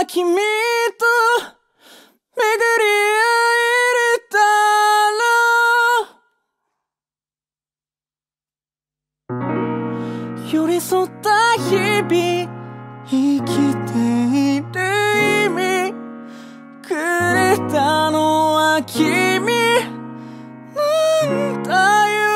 君と巡り会えるだろう。寄り添った日々生きている意味くれたのは君なんだよ。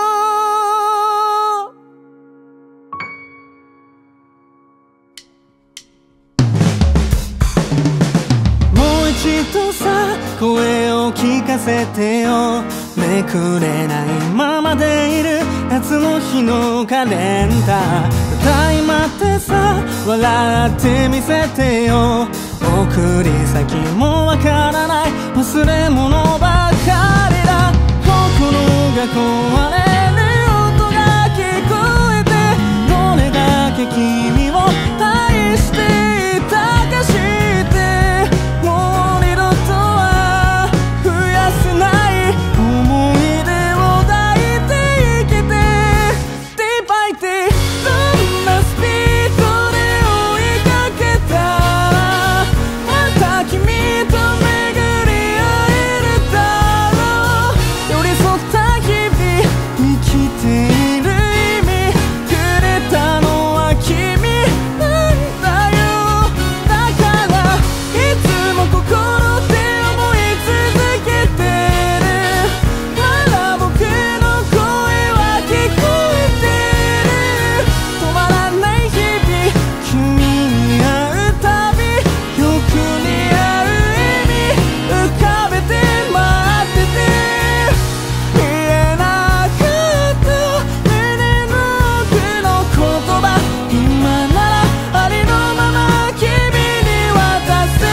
もう一度さ声を聞かせてよ。めくれないままでいる夏の日のカレンダー。ただいまってさ笑ってみせてよ。送り先もわからない忘れ物ばかりだ。心が壊れる音が聞こえてどれだけ君を愛していたか知ってもう二度とは増やせない思い出を抱いて生きて Day by day どんなスピードで追いかけたらまた君と巡り会えるだろう。寄り添った日々生きている意味くれたのは君なんだよ。だからいつも心で思い続けてる。まだ僕の声は聞こえてる。止まらない日々君に会うたびよく似合う意味浮かべて待ってて言えなかった胸の奥の言葉今ならありのまま君に渡せ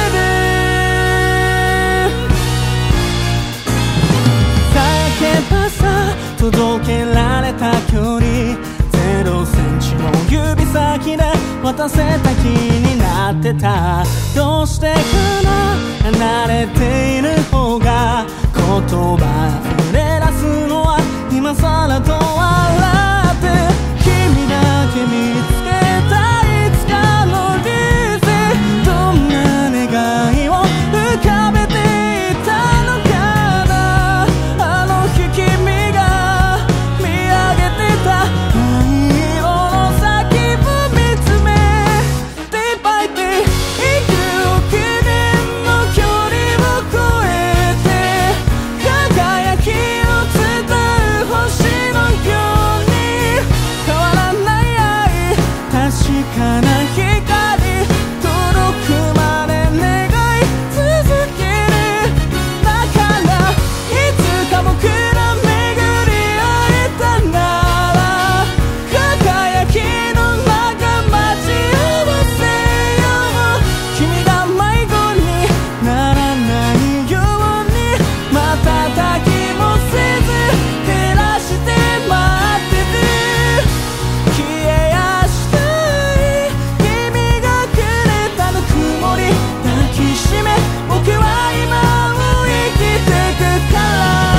る。さえけばさ届けられた距離0センチの指先で渡せた気になってた。どうしてかな離れている方が言葉溢れ出すのは今さらと笑って君だけ見つけたいつかのリーゼどんな願いを浮かべていたのかな。あの日君が見上げてた灰色の先を見つめ Day by day 幾億年の距離を越えて輝きを伝う星のように変わらない愛確かな光届くまで願い続ける。だからいつか僕ら巡り会えたなら輝きの中待ち合わせよう。君が迷子にならないように瞬きもせず照らして待ってる。消えやしたい君がくれたぬくもり抱きしめ僕は今を生きてくから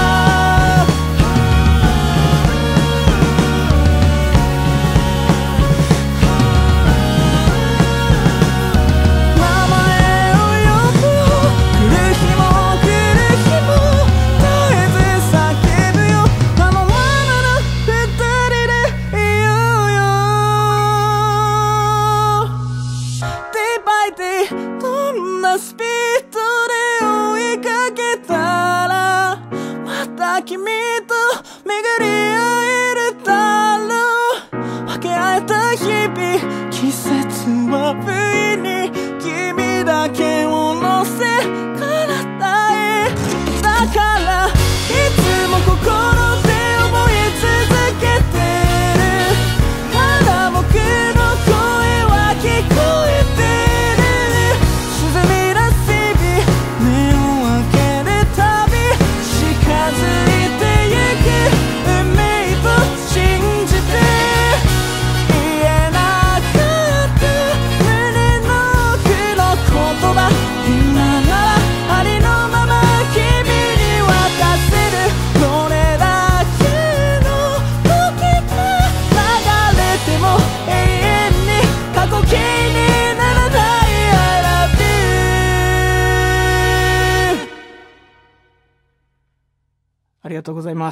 名前を呼ぶ来る日も来る日も絶えず叫ぶよ。あのままの二人でいようよ。Day by day どんなスピードで追いかけたらまた君と巡り会えるだろう。分け合えた日々季節は不意に君だけを乗せ体へ。だからいつも心で思い続けてる。まだ僕の声は聞こえてる。沈み出す日々目を開けるたび近づいてゆく運命ありがとうございます。